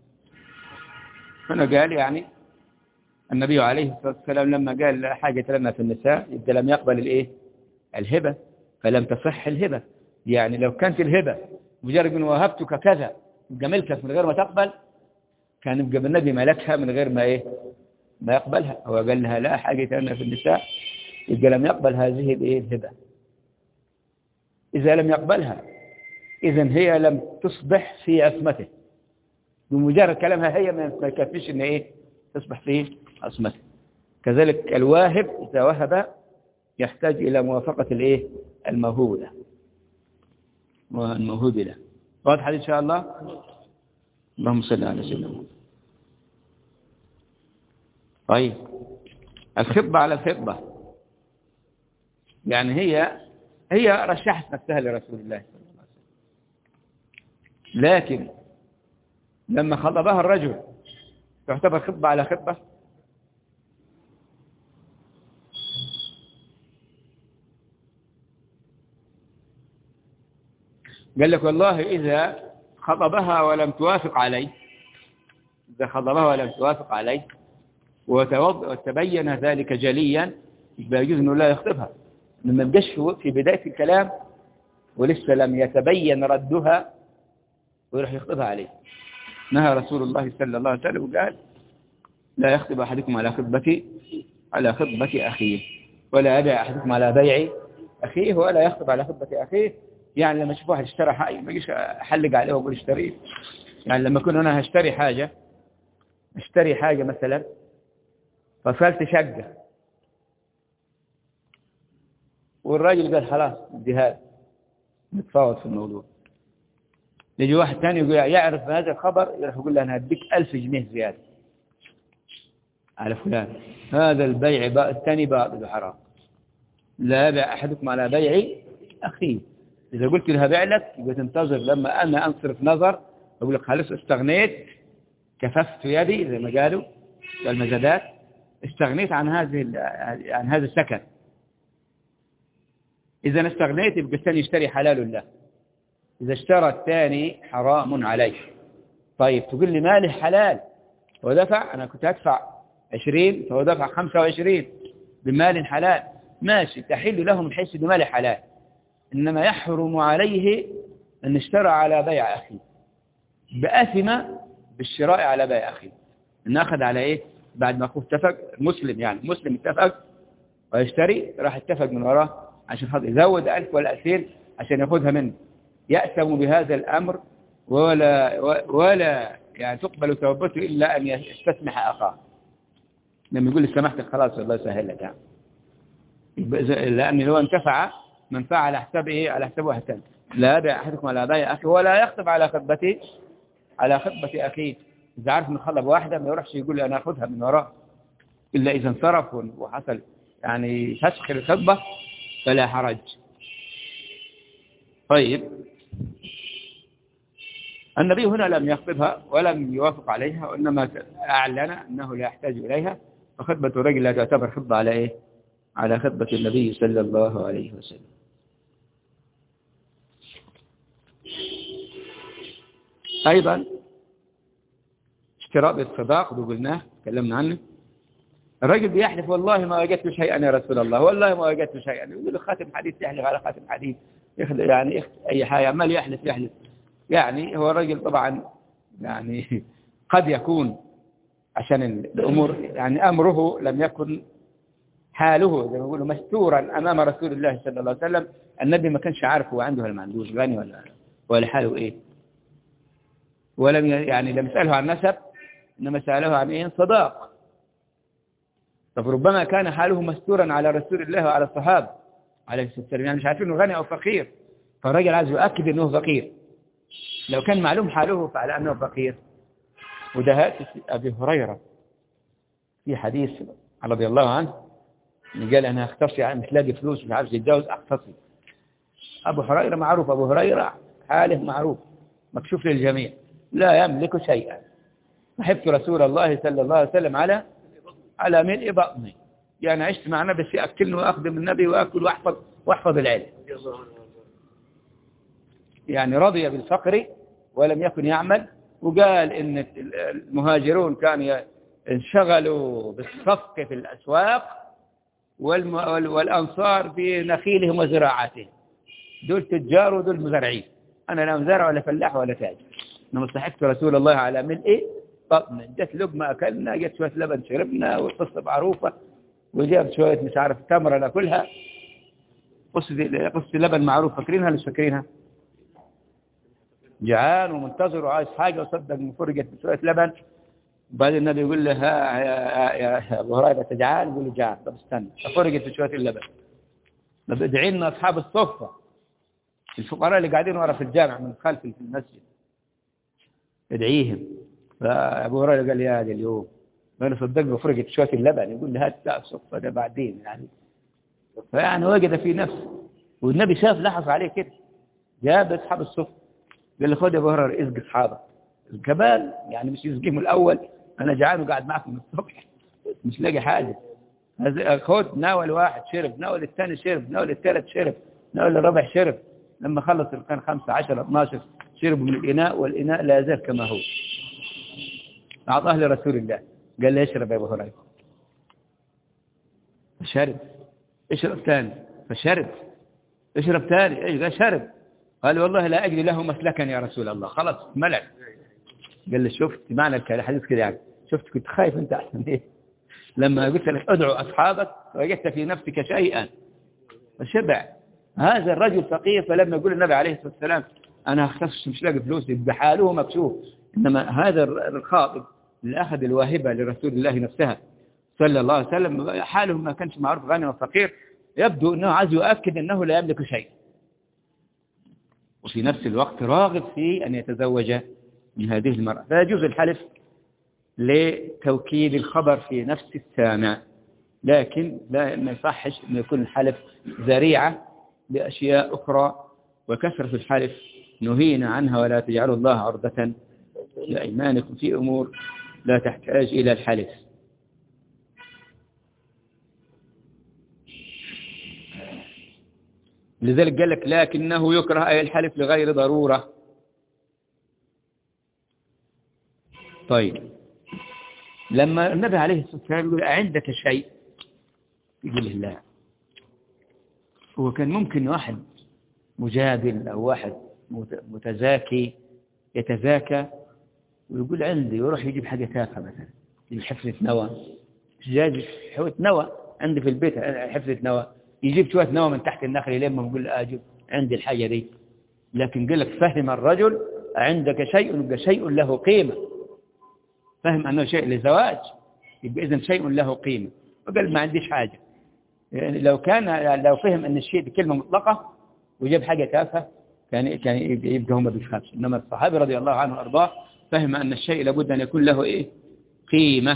هنا قال يعني النبي عليه الصلاة والسلام لما قال لا حاجة لنا في النساء يبقى لم يقبل الإيه؟ الهبة، فلم تصح الهبة. يعني لو كانت الهبة مجرد من وهبتك كذا يبقى ملكك من غير ما تقبل، كان يبقى النبي ملكها من غير ما إيه؟ ما يقبلها. هو قال لها لا حاجة لنا في النساء، يبقى لم يقبل هذه الإيه؟ الهبة. إذا لم يقبلها إذن هي لم تصبح في عصمته، بمجرد كلامها هي ما يكفيش إن إيه؟ تصبح في عصمته. كذلك الواهب إذا وهب يحتاج إلى موافقة الإيه؟ الموهوب له والموهوب له. واضح إن شاء الله. اللهم صل على سيدنا محمد. طيب الخطبة على الخطبة، يعني هي رشحت نفسها لرسول الله صلى الله عليه وسلم، لكن لما خطبها الرجل تعتبر خطبة على خطبة؟ قال لك والله إذا خطبها ولم توافق عليه، إذا خطبها ولم توافق عليه وتبين ذلك جليا يبقى يجوز أنه لا يخطبها، لما يبقاش في بداية الكلام ولسه لم يتبين ردها ويروح يخطبها عليه. نهى رسول الله صلى الله عليه وسلم وقال لا يخطب أحدكم على خطبة أخيه، ولا يبيع أحدكم على بيع أخيه، ولا يخطب على خطبة أخيه. يعني لما أشوف واحد اشترى حاجة ما أجيش أحلق عليه وأقول اشتريه. يعني لما أكون أنا اشتري حاجة مثلا، فصلت شقة والراجل قال خلاص اديها، نتفاوض في الموضوع. يجي واحد ثاني يقول يعرف هذا الخبر، يروح يقول له أنا هديك 1000 جنيه زيادة على فلان. هذا البيع الثاني باطل وحرام. لا يبيع أحدكم على بيع أخيه. إذا قلت لها بيع لك يبقى تنتظر لما أنا أنصرف نظر أقول لك خلاص استغنيت، كففت يدي زي ما قالوا المزادات، استغنيت عن هذا السكن. إذا استغنيت يبقى الثاني يشتري حلال له، إذا اشترى الثاني حرام عليه. طيب تقول لي ماله حلال ودفع، أنا كنت أدفع 20 فهو دفع 25 بمال حلال، ماشي، تحل له من حيث بمال حلال. إنما يحرم عليه أن اشترى على بيع أخيه، بأثم بالشراء على بيع أخيه. إن أخذ على إيه؟ بعد ما أخوه اتفق، مسلم اتفق ويشتري، راح اتفق من وراه عشان خاطر يزود 1000 ولا 2000 عشان ياخذها منه، يأثم بهذا الأمر ولا يعني تقبل توبته إلا أن يستسمح أخاه. لما يقول لي سمحتك خلاص الله يسهل لك يعني. لأن لو انتفع منفعة على حساب إيه؟ على حساب واحد ثاني. لا يبيع أحدكم على بيع أخيه ولا يخطب على خطبة أخيه. إذا عارف من خطب واحدة ما يروحش يقول لي أنا أخذها من وراه، إلا إذا انصرف وحصل يعني فسخ الخطبة فلا حرج. طيب النبي هنا لم يخطبها ولم يوافق عليها، وإنما أعلن أنه لا يحتاج إليها، فخطبة الرجل لا تعتبر خطبة على إيه؟ على خطبة النبي صلى الله عليه وسلم. أيضا اشتراء بالصداق قلناه تكلمنا عنه. الرجل بيحلف والله ما وجدت شيئا يا رسول الله، والله ما وجدت شيئا، يقول له خاتم حديث، يحلف على خاتم حديث، يعني أي حاجة عمال يحلف. يعني هو الرجل طبعا يعني قد يكون عشان الأمور يعني أمره لم يكن حاله زي ما يقولوا مستورا أمام رسول الله صلى الله عليه وسلم. النبي ما كانش عارف هو عنده ولا ما عندوش، غني ولا حاله إيه، ولم يعني لم يسأله عن نسب، إنما سأله عن إيه؟ صداق. طب ربما كان حاله مستورا على رسول الله وعلى الصحابة عليه الصلاة والسلام، يعني مش عارفين إنه غني أو فقير، فالرجل عايز يؤكد إنه فقير. لو كان معلوم حاله فعلى أنه فقير. وده هاتف أبي هريرة في حديث رضي الله عنه قال أنا أختصي عن تلاقي فلوس مش عارف يتجوز أختصي. أبو هريرة معروف، أبو هريرة حاله معروف مكشوف للجميع، لا يملك شيئا. أحبت رسول الله صلى الله عليه وسلم على ملء بطني، يعني عشت مع النبي بس أكلني وأخدم النبي وأكل وأحفظ العلم. يعني رضي بالفقر ولم يكن يعمل. وقال إن المهاجرون كانوا انشغلوا بالصفق في الأسواق والأنصار في نخيلهم وزراعاتهم. دول تجار ودول مزارعين، أنا لا مزارع ولا فلاح ولا تاجر، إنما صحبت رسول الله على ملء بطن. جت لقمة أكلنا، جت شوية لبن شربنا، وقصة معروفة، وجاب شوية مش عارف تمرة ناكلها. قصة لبن معروف، فاكرينها ولا مش فاكرينها؟ جعان ومنتظر وعايز حاجة، وصدق من فرجت بشوية لبن. وبعدين النبي يقول له يا أبو هريرة جعان؟ يقول له جعان. طب استنى، فرجت بشوية اللبن. طب ادعي لنا أصحاب الصفة، الفقراء اللي قاعدين ورا في الجامع من خلف في المسجد، ادعيهم. فأبو هريرة قال يا هذا اليوم ما صدقني وفرقت شوية اللبن، يقول له هات بتاع الصفة ده بعدين يعني. فيعني وجد في نفسه، والنبي شاف لحظ عليه كده، جاب أصحاب الصفة قال له خد يا أبو هريرة اسقي أصحابك كمان، يعني مش يسقيهم الأول، أنا جعان وقاعد معكم من الصبح مش لاقي حاجة، خد ناول واحد شرب، ناول الثاني شرب، ناول الثالث شرب، ناول الرابع شرب، لما خلص كان 5 10 12 شربوا من الإناء، والإناء لا يزال كما هو. أعطاه لرسول الله قال له اشرب يا أبو هريرة، فشرب. اشرب ثاني فشرب. اشرب ثاني ايش قال شرب. قال والله لا أجد له مسلكا يا رسول الله، خلاص ملك. قال له شفت معنى الحديث كده يعني، شفت كنت خايف أنت أحسن إيه لما قلت لك ادعو أصحابك وجدت في نفسك شيئا فشبع. هذا الرجل فقير، فلما يقول النبي عليه الصلاة والسلام أنا أختص مش لاقي فلوس بحاله مكشوف، إنما هذا الخاطب اللي أخذ الواهبة لرسول الله نفسها صلى الله عليه وسلم حاله ما كانش معروف غني وفقير، يبدو أنه عايز يؤكد أنه لا يملك شيء، وفي نفس الوقت راغب في أن يتزوج من هذه المرأة. فيجوز الحلف لتوكيد الخبر في نفس السامع، لكن لا ما يصحش أن يكون الحلف ذريعة لأشياء أخرى، وكثرة الحلف نهينا عنها، ولا تجعلوا الله عرضة لأيمانكم في أمور لا تحتاج إلى الحلف. لذلك قال لك لكنه يكره أي الحلف لغير ضرورة. طيب لما النبي عليه الصلاة والسلام يقول عندك شيء، يقول لا، هو كان ممكن واحد مجادل أو واحد متزاكي يتزاكى ويقول عندي، ويروح يجيب حاجة تافهة مثلا، يجيب حفرة نوى، جاج حوت نوى عندي في البيت حفرة نوى، يجيب شوية نوى من تحت النخل يلمهم ويقول أجيب عندي الحاجة دي. لكن قال لك فهم الرجل عندك شيء له قيمة، فهم أنه شيء لزواج، يبقى إذن شيء له قيمة، وقال ما عنديش حاجة. يعني لو فهم أن الشيء دي كلمة مطلقة وجاب حاجة تافهة كان يبقى هم بيخافش. إنما الصحابي رضي الله عنه وأرضاه فهم أن الشيء لابد أن يكون له إيه؟ قيمة،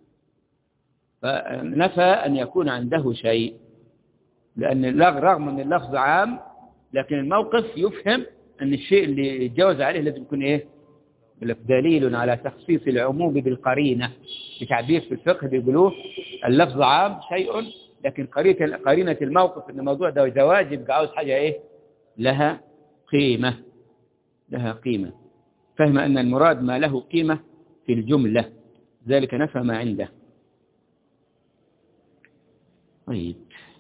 فنفى أن يكون عنده شيء، لأن رغم أن اللفظ عام لكن الموقف يفهم أن الشيء اللي يتجاوز عليه لازم يكون إيه؟ دليل على تخصيص العموم بالقرينة. بتعبير في الفقه بيقولوه اللفظ عام شيء، لكن قرينة الموقف أن الموضوع ده زواج يبقى عاوز حاجة إيه؟ لها قيمة، لها قيمة. فهم أن المراد ما له قيمة في الجملة، ذلك نفى ما عنده. طيب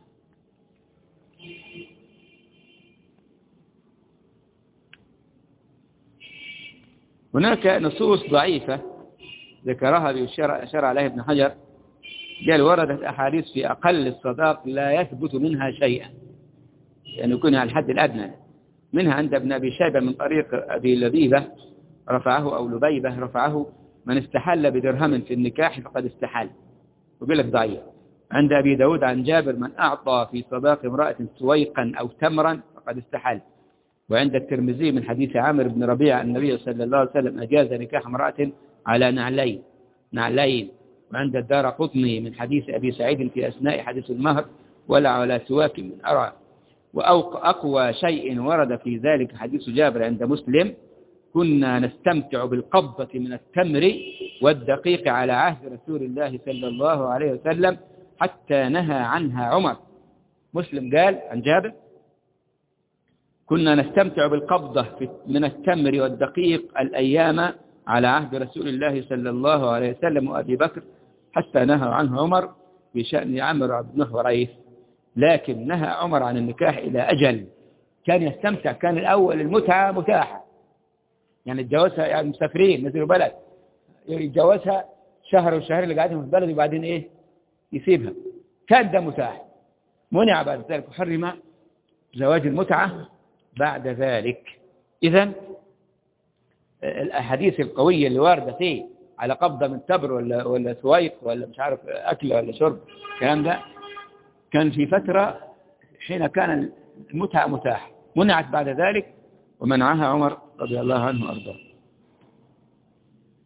هناك نصوص ضعيفة ذكرها بشرع عليه ابن حجر، قال وردت أحاديث في أقل الصداق لا يثبت منها شيئا، يعني يكون على الحد الأدنى منها. عند ابن أبي شيبة من طريق أبي لبيبة رفعه أو لبيبة رفعه من استحل بدرهم في النكاح فقد استحل، وقال لك ضعيف. عند أبي داود عن جابر من أعطى في صداق امرأة سويقا أو تمرا فقد استحل. وعند الترمذي من حديث عامر بن ربيعة النبي صلى الله عليه وسلم أجاز نكاح امرأة على نعلين. وعند الدارقطني من حديث أبي سعيد في أثناء حديث المهر ولا على سواك من أرع. وأقوى شيء ورد في ذلك حديث جابر عند مسلم كنا نستمتع بالقبضة من التمر والدقيق على عهد رسول الله صلى الله عليه وسلم حتى نهى عنها عمر. مسلم قال عن جابر كنا نستمتع بالقبضة من التمر والدقيق الأيام على عهد رسول الله صلى الله عليه وسلم وأبي بكر حتى نهى عنه عمر في شأن عمرو بن حريث. لكن نهى عمر عن النكاح إلى أجل كان يستمتع. كان الأول المتعة متاحة، يعني الجوازها يعني مسافرين نزلوا بلد يتجوزها شهر والشهر اللي قاعدين في البلد وبعدين إيه يسيبها، كان ده متاح. منع بعد ذلك وحرم زواج المتعة بعد ذلك. إذن الأحاديث القوية اللي واردة فيه على قبضة من تبر ولا سويق ولا مش عارف أكل ولا شرب الكلام ده كان في فترة حين كان المتعة متاح، منعت بعد ذلك ومنعها عمر رضي الله عنه وأرضاه.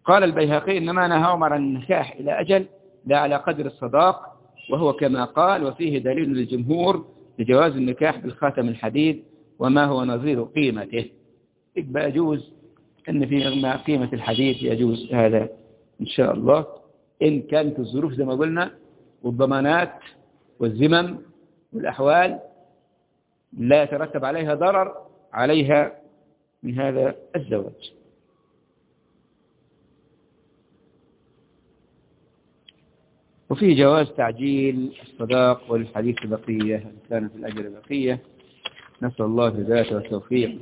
قال البيهقي إنما نهى عمر عن النكاح إلى أجل لا على قدر الصداق، وهو كما قال، وفيه دليل للجمهور لجواز النكاح بالخاتم الحديد وما هو نظير قيمته. يبقى يجوز أن في قيمة الحديد يجوز هذا إن شاء الله، إن كانت الظروف زي ما قلنا والضمانات والذمم والأحوال لا يترتب عليها ضرر عليها من هذا الزواج. وفيه جواز تعجيل الصداق والحديث بقية إن كان في الأجر بقية. نسأل الله الهداية والتوفيق.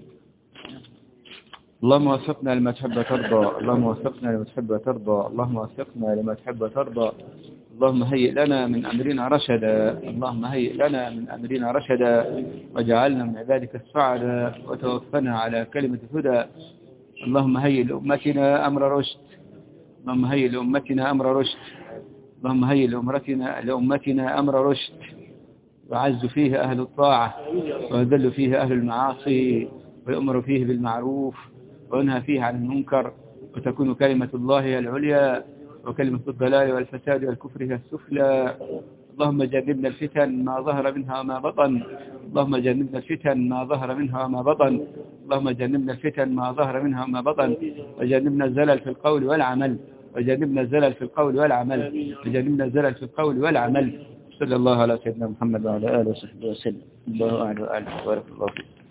اللهم وفقنا لما تحب وترضى، اللهم وفقنا لما تحب وترضى، اللهم وفقنا لما تحب وترضى. اللهم هيئ لنا من أمرنا رشدا، اللهم هيئ لنا من أمرنا رشدا، واجعلنا من عبادك السعداء، وتوفنا على كلمة الهدى. اللهم هيئ لأمتنا أمر رشد، اللهم هيئ لأمتنا أمر رشد، اللهم هيئ لأمتنا أمر رشد، وعز فيه أهل الطاعة، ويذل فيه أهل المعاصي، ويؤمر فيه بالمعروف، وينهى فيه عن المنكر، وتكون كلمة الله هي العليا، وكلمة الضلال والفساد والكفر هي السفلى. اللهم جنبنا الفتن ما ظهر منها وما بطن، اللهم جنبنا الفتن ما ظهر منها وما بطن، اللهم جنبنا الفتن ما ظهر منها وما بطن، وجنبنا الزلل في القول والعمل، وجنبنا الزلل في القول والعمل، وجنبنا الزلل في القول والعمل. صلى الله على سيدنا محمد وعلى آله وصحبه وسلم. الله أعلم وأعلم. بارك الله فيك.